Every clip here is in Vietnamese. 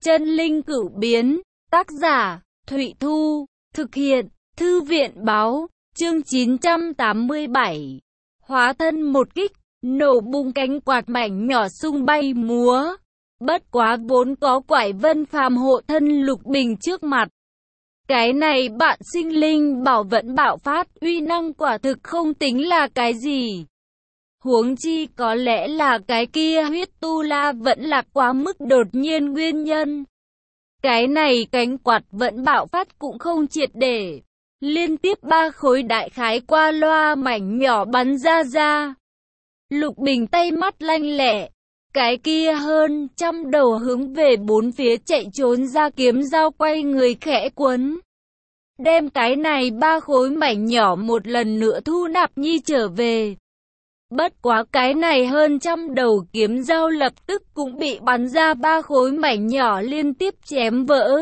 Chân linh cửu biến, tác giả, Thụy Thu, thực hiện, Thư viện báo, chương 987. Hóa thân một kích, nổ bung cánh quạt mảnh nhỏ sung bay múa. Bất quá vốn có quải vân phàm hộ thân Lục Bình trước mặt. Cái này bạn sinh linh bảo vẫn bạo phát, uy năng quả thực không tính là cái gì. Huống chi có lẽ là cái kia huyết tu la vẫn là quá mức đột nhiên nguyên nhân. Cái này cánh quạt vẫn bạo phát cũng không triệt để. Liên tiếp 3 khối đại khái qua loa mảnh nhỏ bắn ra. Lục Bình tay mắt lanh lẹ. Cái kia hơn trăm đầu hướng về bốn phía chạy trốn ra, kiếm dao quay người khẽ quấn. Đem cái này 3 khối mảnh nhỏ một lần nữa thu nạp nhi trở về. Bất quá cái này hơn trăm đầu kiếm dao lập tức cũng bị bắn ra 3 khối mảnh nhỏ liên tiếp chém vỡ.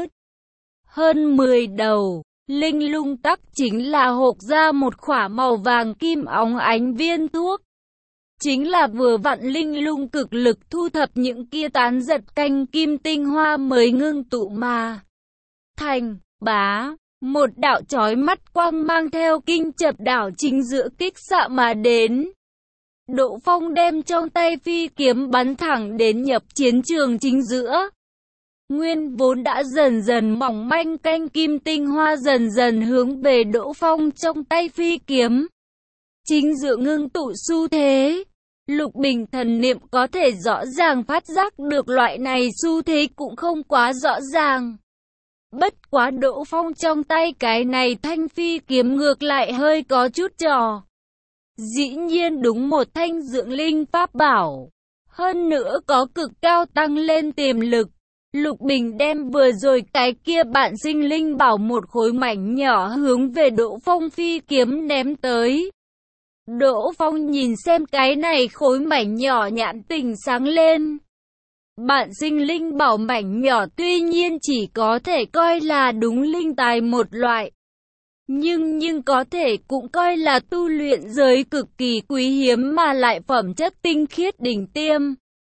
Hơn 10 đầu, linh lung tắc chính là hộc ra một khỏa màu vàng kim óng ánh viên thuốc. Chính là vừa vặn linh lung cực lực thu thập những kia tán giật canh kim tinh hoa mới ngưng tụ mà thành. Bá, một đạo chói mắt quang mang theo kinh chập đảo chính giữa kích xạ mà đến. Đỗ Phong đem trong tay phi kiếm bắn thẳng đến nhập chiến trường chính giữa. Nguyên vốn đã dần dần mỏng manh canh kim tinh hoa dần dần hướng về Đỗ Phong trong tay phi kiếm. Chính giữa ngưng tụ xu thế. Lục Bình thần niệm có thể rõ ràng phát giác được loại này xu thế cũng không quá rõ ràng. Bất quá Đỗ Phong trong tay cái này thanh phi kiếm ngược lại hơi có chút trò. Dĩ nhiên đúng một thanh dưỡng linh pháp bảo. Hơn nữa có cực cao tăng lên tiềm lực. Lục Bình đem vừa rồi cái kia bạn sinh linh bảo một khối mảnh nhỏ hướng về Đỗ Phong phi kiếm ném tới. Đỗ Phong nhìn xem cái này khối mảnh nhỏ nhãn tình sáng lên. Bạn sinh linh bảo mảnh nhỏ tuy nhiên chỉ có thể coi là đúng linh tài một loại. Nhưng có thể cũng coi là tu luyện giới cực kỳ quý hiếm mà lại phẩm chất tinh khiết đỉnh tiêm.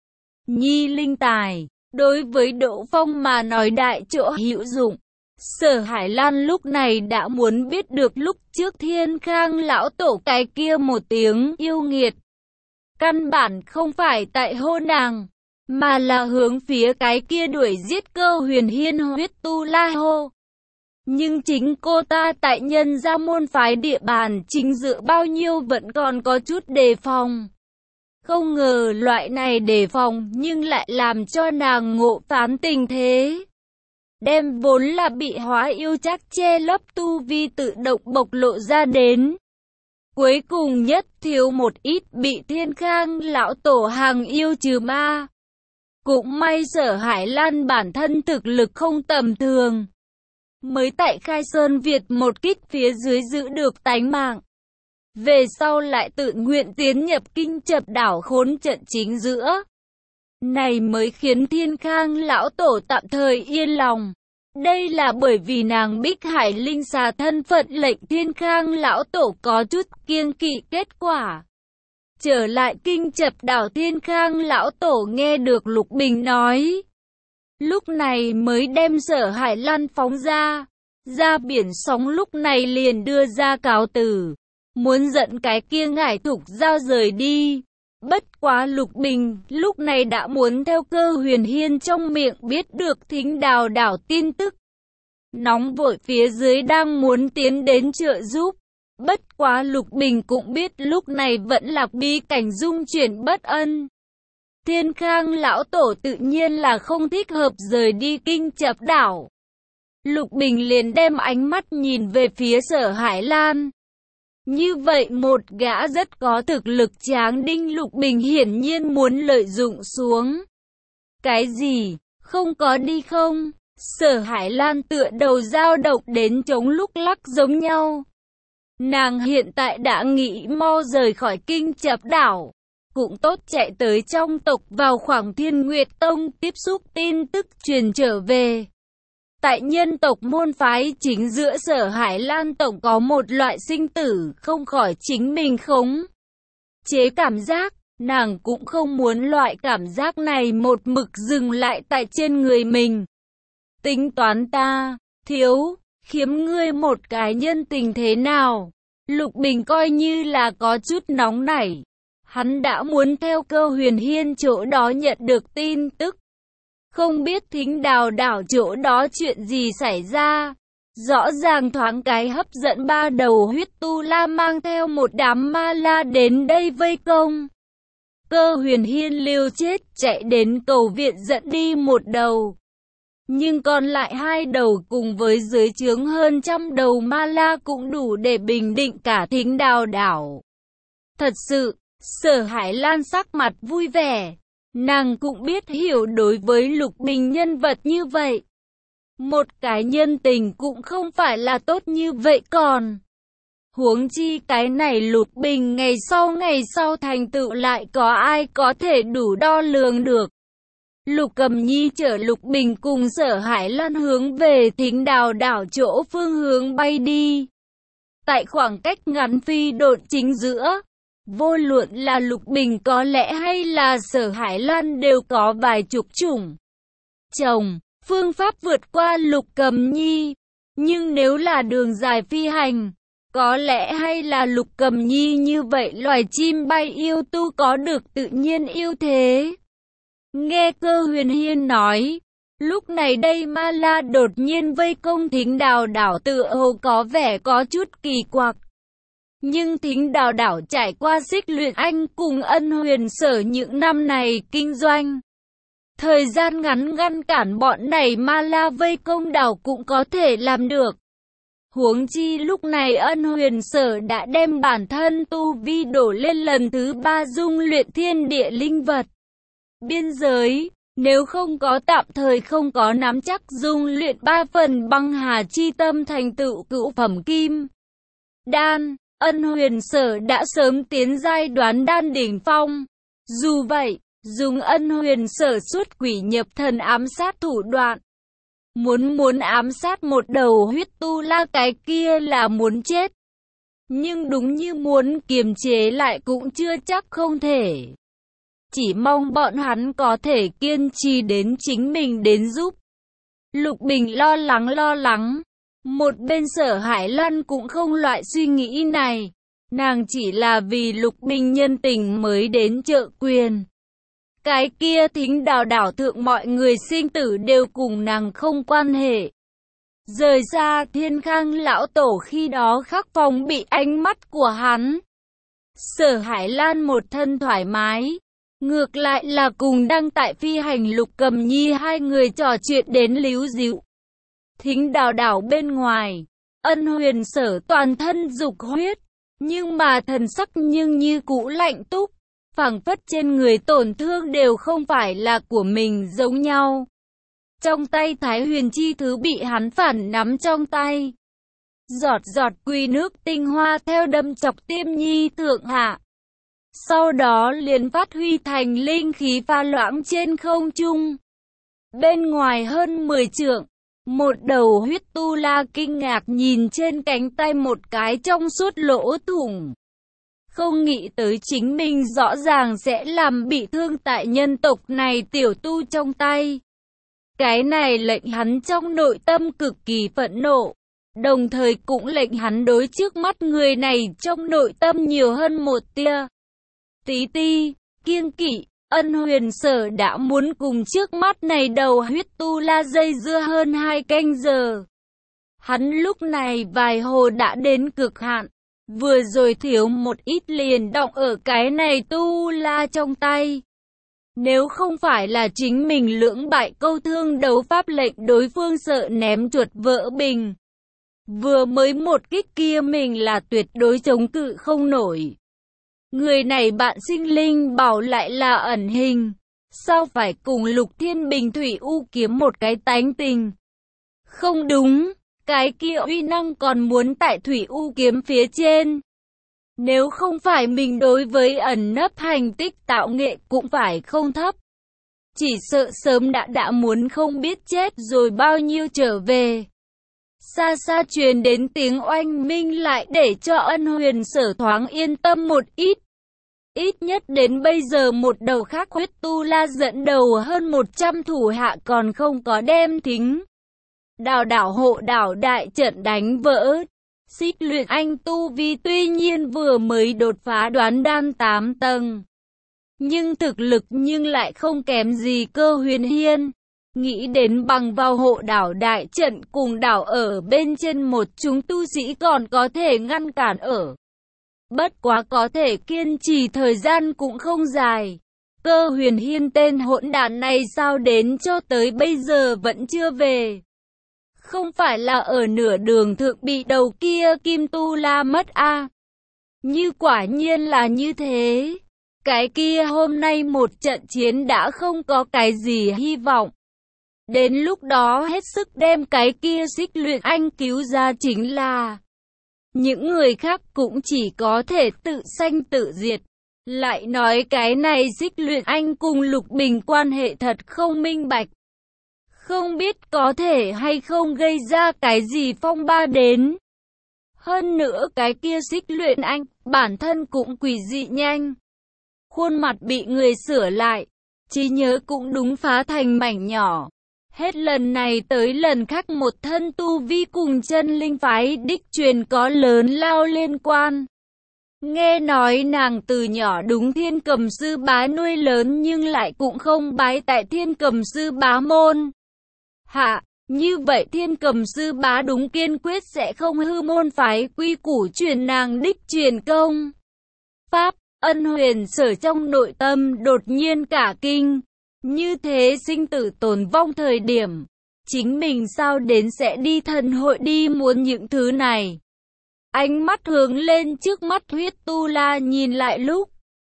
Nhi linh tài, đối với Đỗ Phong mà nói đại chỗ hữu dụng. Sở Hải Lan lúc này đã muốn biết được lúc trước Thiên Khang lão tổ cái kia một tiếng yêu nghiệt. Căn bản không phải tại hô nàng, mà là hướng phía cái kia đuổi giết Cơ Huyền Hiên huyết tu la hô. Nhưng chính cô ta tại nhân gia môn phái địa bàn chính dự bao nhiêu vẫn còn có chút đề phòng. Không ngờ loại này đề phòng nhưng lại làm cho nàng ngộ phán tình thế. Đem vốn là bị hóa yêu chắc che lấp tu vi tự động bộc lộ ra đến. Cuối cùng nhất thiếu một ít bị Thiên Khang lão tổ hàng yêu trừ ma. Cũng may Sở Hải Lan bản thân thực lực không tầm thường. Mới tại Khai Sơn Việt một kích phía dưới giữ được tánh mạng. Về sau lại tự nguyện tiến nhập kinh chập đảo khốn trận chính giữa. Này mới khiến Thiên Khang lão tổ tạm thời yên lòng. Đây là bởi vì nàng Bích Hải Linh xà thân phận lệnh Thiên Khang lão tổ có chút kiêng kỵ kết quả. Trở lại kinh chập đảo, Thiên Khang lão tổ nghe được Lục Bình nói. Lúc này mới đem Sở Hải Lan phóng ra biển sóng, lúc này liền đưa ra cáo từ. Muốn dẫn cái kia ngải thục giao rời đi. Bất quá Lục Bình lúc này đã muốn theo Cơ Huyền Hiên trong miệng biết được Thính Đào đảo tin tức. Nóng vội phía dưới đang muốn tiến đến trợ giúp. Bất quá Lục Bình cũng biết lúc này vẫn là bi cảnh dung chuyển bất ân. Thiên Khang lão tổ tự nhiên là không thích hợp rời đi kinh chập đảo. Lục Bình liền đem ánh mắt nhìn về phía Sở Hải Lan. Như vậy một gã rất có thực lực tráng đinh Lục Bình hiển nhiên muốn lợi dụng xuống. Cái gì? Không có đi không? Sở Hải Lan tựa đầu dao động đến chống lúc lắc giống nhau. Nàng hiện tại đã nghĩ mau rời khỏi kinh chập đảo. Cũng tốt chạy tới trong tộc vào khoảng Thiên Nguyệt Tông tiếp xúc tin tức truyền trở về. Tại nhân tộc môn phái chính giữa Sở Hải Lan tổng có một loại sinh tử không khỏi chính mình khống chế cảm giác. Nàng cũng không muốn loại cảm giác này một mực dừng lại tại trên người mình. tính toán ta, thiếu, khiếm ngươi một cái nhân tình thế nào? Lục Bình coi như là có chút nóng nảy. Hắn đã muốn theo Cơ Huyền Hiên chỗ đó nhận được tin tức. Không biết Thính Đào đảo chỗ đó chuyện gì xảy ra. Rõ ràng thoáng cái hấp dẫn ba đầu huyết tu la mang theo một đám ma la đến đây vây công. Cơ Huyền Hiên liều chết chạy đến cầu viện dẫn đi một đầu. Nhưng còn lại hai đầu cùng với dưới trướng hơn trăm đầu ma la cũng đủ để bình định cả Thính Đào đảo. Thật sự, Sở Hải Lan sắc mặt vui vẻ. Nàng cũng biết hiểu đối với Lục Bình nhân vật như vậy. Một cái nhân tình cũng không phải là tốt như vậy còn. Huống chi cái này Lục Bình ngày sau thành tựu lại có ai có thể đủ đo lường được. Lục Cầm Nhi chở Lục Bình cùng Sở Hải Lan hướng về Thính Đào đảo chỗ phương hướng bay đi. Tại khoảng cách ngắn phi độn chính giữa, vô luận là Lục Bình có lẽ hay là Sở Hải Lan đều có vài chục chủng phương pháp vượt qua Lục Cầm Nhi. Nhưng nếu là đường dài phi hành, có lẽ hay là Lục Cầm Nhi như vậy loài chim bay yêu tu có được tự nhiên ưu thế. Nghe Cơ Huyền Hiên nói, lúc này đây ma la đột nhiên vây công Thính Đào đảo tựa hồ có vẻ có chút kỳ quặc. Nhưng Thính Đào đảo trải qua Xích Luyện Anh cùng Ân Huyền Sở những năm này kinh doanh. Thời gian ngắn ngăn cản bọn này ma la vây công đảo cũng có thể làm được. Huống chi lúc này Ân Huyền Sở đã đem bản thân tu vi đổ lên lần thứ 3 dung luyện thiên địa linh vật. Biên giới, nếu không có tạm thời không có nắm chắc dung luyện 3 phần băng hà chi tâm thành tựu cửu phẩm kim đan, Ân Huyền Sở đã sớm tiến giai đoán đan đỉnh phong. Dù vậy, dùng Ân Huyền Sở xuất quỷ nhập thần ám sát thủ đoạn. Muốn ám sát một đầu huyết tu la cái kia là muốn chết. Nhưng đúng như muốn kiềm chế lại cũng chưa chắc không thể. Chỉ mong bọn hắn có thể kiên trì đến chính mình đến giúp. Lục Bình lo lắng. Một bên Sở Hải Lan cũng không loại suy nghĩ này. Nàng chỉ là vì Lục Bình nhân tình mới đến trợ quyền. Cái kia Thính Đào đảo thượng mọi người sinh tử đều cùng nàng không quan hệ. Rời xa Thiên Khang lão tổ khi đó khắc phòng bị ánh mắt của hắn. Sở Hải Lan một thân thoải mái. Ngược lại là cùng đang tại phi hành Lục Cầm Nhi hai người trò chuyện đến líu díu. Thính Đào đảo bên ngoài, Ân Huyền Sở toàn thân dục huyết, nhưng mà thần sắc nhưng như cũ lạnh túc, phảng phất trên người tổn thương đều không phải là của mình giống nhau. Trong tay Thái Huyền Chi thứ bị hắn phản nắm trong tay. Giọt giọt quy nước tinh hoa theo đâm chọc Tiêm Nhi thượng hạ. Sau đó liền phát huy thành linh khí pha loãng trên không trung. Bên ngoài hơn 10 trượng, một đầu huyết tu la kinh ngạc nhìn trên cánh tay một cái trong suốt lỗ thủng. Không nghĩ tới chính mình rõ ràng sẽ làm bị thương tại nhân tộc này tiểu tu trong tay. Cái này lệnh hắn trong nội tâm cực kỳ phẫn nộ, đồng thời cũng lệnh hắn đối trước mắt người này trong nội tâm nhiều hơn một tia tí ti, kiêng kỵ. Ân Huyền Sở đã muốn cùng trước mắt này đầu huyết tu la dây dưa hơn 2 canh giờ. Hắn lúc này vài hồ đã đến cực hạn, vừa rồi thiếu một ít liền động ở cái này tu la trong tay. Nếu không phải là chính mình lưỡng bại câu thương đấu pháp lệnh đối phương sợ ném chuột vỡ bình. Vừa mới một kích kia mình là tuyệt đối chống cự không nổi. Người này bạn sinh linh bảo lại là ẩn hình. Sao phải cùng Lục Thiên Bình Thủy U kiếm một cái tánh tình? Không đúng, cái kia uy năng còn muốn tại Thủy U kiếm phía trên. Nếu không phải mình đối với ẩn nấp hành tích tạo nghệ cũng phải không thấp. Chỉ sợ sớm đã muốn không biết chết rồi bao nhiêu trở về. Xa xa truyền đến tiếng oanh minh lại để cho Ân Huyền Sở thoáng yên tâm một ít. Ít nhất đến bây giờ một đầu khác huyết tu la dẫn đầu hơn 100 thủ hạ còn không có đem Thính Đảo hộ đảo đại trận đánh vỡ. Xích Luyện Anh tu vi tuy nhiên vừa mới đột phá đoán đan 8 tầng, nhưng thực lực lại không kém gì Cơ Huyền Hiên. Nghĩ đến bằng vào hộ đảo đại trận cùng đảo ở bên trên một chúng tu sĩ còn có thể ngăn cản ở. Bất quá có thể kiên trì thời gian cũng không dài. Cơ Huyền Hiên tên hỗn đản này sao đến cho tới bây giờ vẫn chưa về? Không phải là ở nửa đường thượng bị đầu kia Kim Tu La mất à? Như quả nhiên là như thế. Cái kia hôm nay một trận chiến đã không có cái gì hy vọng. Đến lúc đó hết sức đem cái kia Xích Luyện Anh cứu ra chính là những người khác cũng chỉ có thể tự sanh tự diệt. Lại nói cái này Xích Luyện Anh cùng Lục Bình quan hệ thật không minh bạch. Không biết có thể hay không gây ra cái gì phong ba đến. Hơn nữa cái kia Xích Luyện Anh, bản thân cũng quỷ dị nhanh. Khuôn mặt bị người sửa lại, trí nhớ cũng đúng phá thành mảnh nhỏ. Hết lần này tới lần khác một thân tu vi cùng chân linh phái đích truyền có lớn lao liên quan. Nghe nói nàng từ nhỏ đúng Thiên Cầm Sư Bá nuôi lớn nhưng lại cũng không bái tại Thiên Cầm Sư Bá môn hạ. Như vậy Thiên Cầm Sư Bá đúng kiên quyết sẽ không hư môn phái quy củ truyền nàng đích truyền công pháp. Ân Huyền Sở trong nội tâm đột nhiên cả kinh. Như thế sinh tử tồn vong thời điểm, chính mình sao đến sẽ đi thần hội đi muốn những thứ này. Ánh mắt hướng lên trước mắt Huyết Tu La nhìn lại lúc,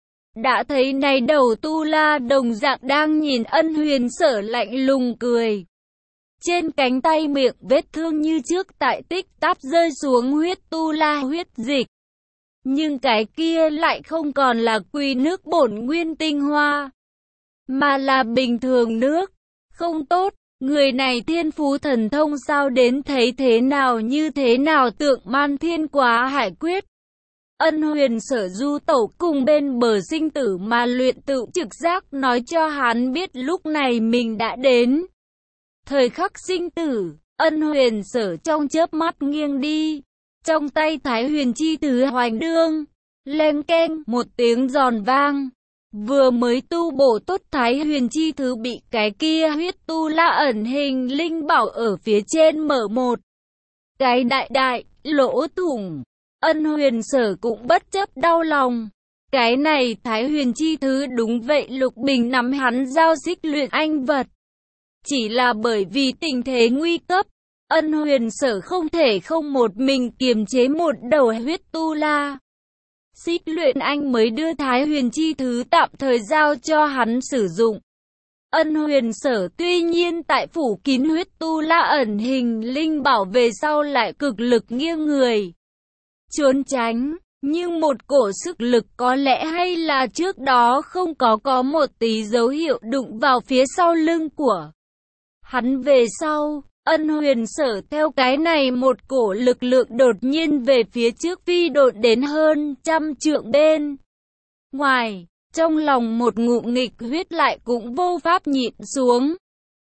đã thấy này đầu Tu La đồng dạng đang nhìn Ân Huyền Sở lạnh lùng cười. Trên cánh tay miệng vết thương như trước tại tích táp rơi xuống Huyết Tu La huyết dịch. Nhưng cái kia lại không còn là quy nước bổn nguyên tinh hoa, mà là bình thường nước. Không tốt, người này thiên phú thần thông sao đến thấy thế nào như thế nào tượng Man Thiên Quá Hải Quyết. Ân Huyền Sở du tẩu cùng bên bờ sinh tử mà luyện tự trực giác nói cho hắn biết lúc này mình đã đến thời khắc sinh tử. Ân Huyền Sở trong chớp mắt nghiêng đi. Trong tay Thái Huyền Chi Thứ hoành đương, len keng một tiếng giòn vang. Vừa mới tu bổ tốt Thái Huyền Chi Thứ bị cái kia Huyết Tu La ẩn hình linh bảo ở phía trên mở một cái đại lỗ thủng. Ân Huyền Sở cũng bất chấp đau lòng. Cái này Thái Huyền Chi Thứ đúng vậy Lục Bình nắm hắn giao Xích Luyện Anh vật. Chỉ là bởi vì tình thế nguy cấp, Ân Huyền Sở không thể không một mình kiềm chế một đầu Huyết Tu La. Xích Luyện Anh mới đưa Thái Huyền Chi Thứ tạm thời giao cho hắn sử dụng. Ân Huyền Sở tuy nhiên tại phủ kín Huyết Tu La ẩn hình linh bảo về sau lại cực lực nghiêng người trốn tránh, nhưng một cổ sức lực có lẽ hay là trước đó không có một tí dấu hiệu đụng vào phía sau lưng của hắn về sau. Ân Huyền Sở theo cái này một cổ lực lượng đột nhiên về phía trước phi độn đến hơn 100 trượng bên ngoài, trong lòng một ngụm nghịch huyết lại cũng vô pháp nhịn xuống.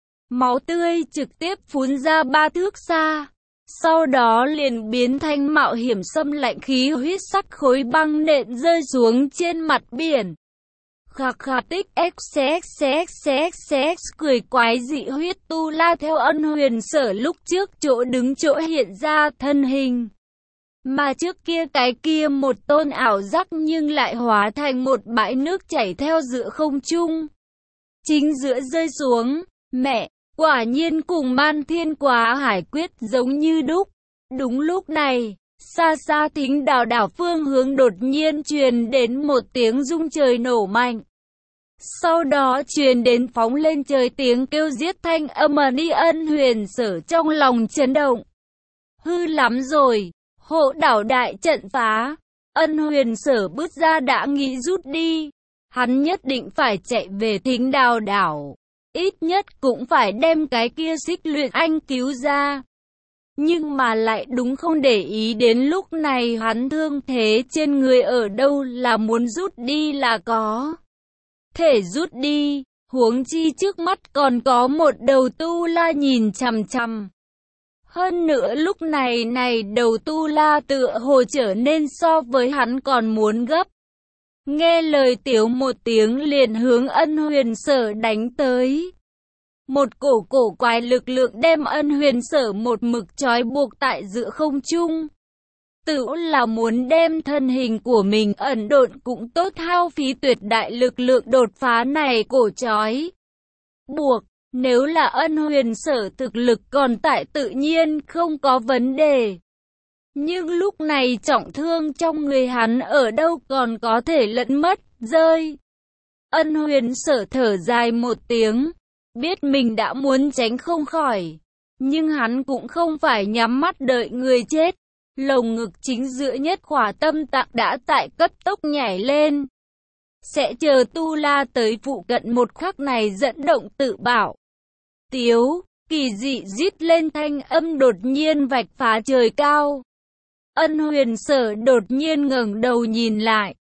Máu tươi trực tiếp phun ra 3 thước xa, sau đó liền biến thành mạo hiểm xâm lạnh khí huyết sắc khối băng nện rơi xuống trên mặt biển. Khạc khạc tích xx cười quái dị Huyết Tu La theo Ân Huyền Sở lúc trước chỗ đứng chỗ hiện ra thân hình. Mà trước kia cái kia một tôn ảo giác nhưng lại hóa thành một bãi nước chảy theo giữa không trung. Chính giữa rơi xuống, mẹ, quả nhiên cùng Man Thiên Quá Hải Quyết giống như đúc. Đúng lúc này, xa xa Thính Đảo phương hướng đột nhiên truyền đến một tiếng rung trời nổ mạnh. Sau đó truyền đến phóng lên trời tiếng kêu giết thanh âm đi. Ân Huyền Sở trong lòng chấn động. Hư lắm rồi, hộ đảo đại trận phá. Ân Huyền Sở bước ra đã nghĩ rút đi. Hắn nhất định phải chạy về Thính Đảo. Ít nhất cũng phải đem cái kia Xích Luyện Anh cứu ra. Nhưng mà lại đúng không để ý đến lúc này hắn thương thế trên người ở đâu là muốn rút đi là có thể rút đi, huống chi trước mắt còn có một đầu Tu La nhìn chằm chằm. Hơn nữa lúc này đầu Tu La tựa hồ trở nên so với hắn còn muốn gấp. Nghe lời Tiếu một tiếng liền hướng Ân Huyền Sở đánh tới. Một cổ quái lực lượng đem Ân Huyền Sở một mực trói buộc tại giữa không trung. Tự là muốn đem thân hình của mình ẩn độn cũng tốt, hao phí tuyệt đại lực lượng đột phá này cổ trói buộc. Nếu là Ân Huyền Sở thực lực còn tại tự nhiên không có vấn đề. Nhưng lúc này trọng thương trong người hắn ở đâu còn có thể lẫn mất, rơi. Ân Huyền Sở thở dài một tiếng, biết mình đã muốn tránh không khỏi. Nhưng hắn cũng không phải nhắm mắt đợi người chết. Lồng ngực chính giữa nhất khỏa tâm tạng đã tại cấp tốc nhảy lên. Sẽ chờ Tu La tới phụ cận một khắc này dẫn động tự bảo. Tiếu, kỳ dị rít lên thanh âm đột nhiên vạch phá trời cao. Ân Huyền Sở đột nhiên ngẩng đầu nhìn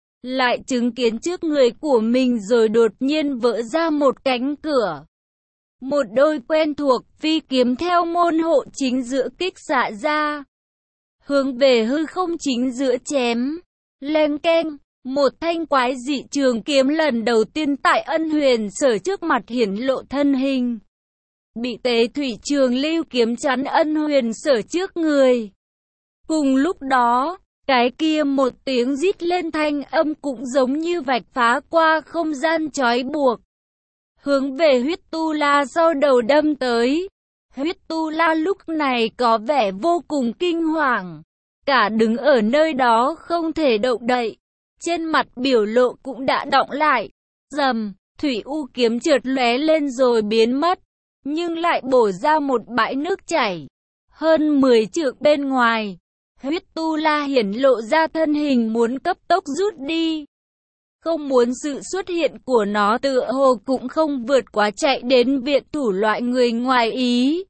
lại chứng kiến trước người của mình rồi đột nhiên vỡ ra một cánh cửa. Một đôi quen thuộc phi kiếm theo môn hộ chính giữa kích xạ ra. Hướng về hư không chính giữa chém. Leng keng, một thanh quái dị trường kiếm lần đầu tiên tại Ân Huyền Sở trước mặt hiển lộ thân hình. Bị Tế Thủy Trường Lưu kiếm chắn Ân Huyền Sở trước người. Cùng lúc đó, cái kia một tiếng rít lên thanh âm cũng giống như vạch phá qua không gian trói buộc. Hướng về Huyết Tu La sau đầu đâm tới. Huyết Tu La lúc này có vẻ vô cùng kinh hoàng. Cả đứng ở nơi đó không thể động đậy. Trên mặt biểu lộ cũng đã đọng lại. Rầm, thủy u kiếm trượt lóe lên rồi biến mất. Nhưng lại bổ ra một bãi nước chảy. Hơn 10 trượng bên ngoài. Huyết Tu La hiển lộ ra thân hình muốn cấp tốc rút đi. Không muốn sự xuất hiện của nó tựa hồ cũng không vượt quá chạy đến viện thủ loại người ngoài ý.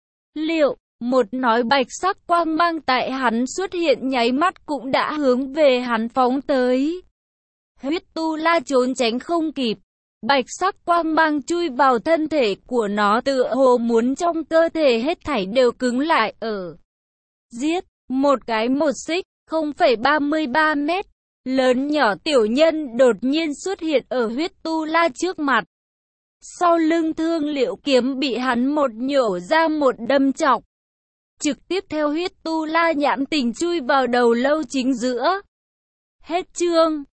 Liệu, một nói bạch sắc quang mang tại hắn xuất hiện nháy mắt cũng đã hướng về hắn phóng tới. Huyết Tu La trốn tránh không kịp. Bạch sắc quang mang chui vào thân thể của nó tựa hồ muốn trong cơ thể hết thảy đều cứng lại ở. Giết, một cái một xích, 0,33 mét. Lớn nhỏ tiểu nhân đột nhiên xuất hiện ở Huyết Tu La trước mặt. Sau lưng Thương Liệu kiếm bị hắn một nhổ ra một đâm chọc. Trực tiếp theo Huyết Tu La nhãn tình chui vào đầu lâu chính giữa. Hết chương.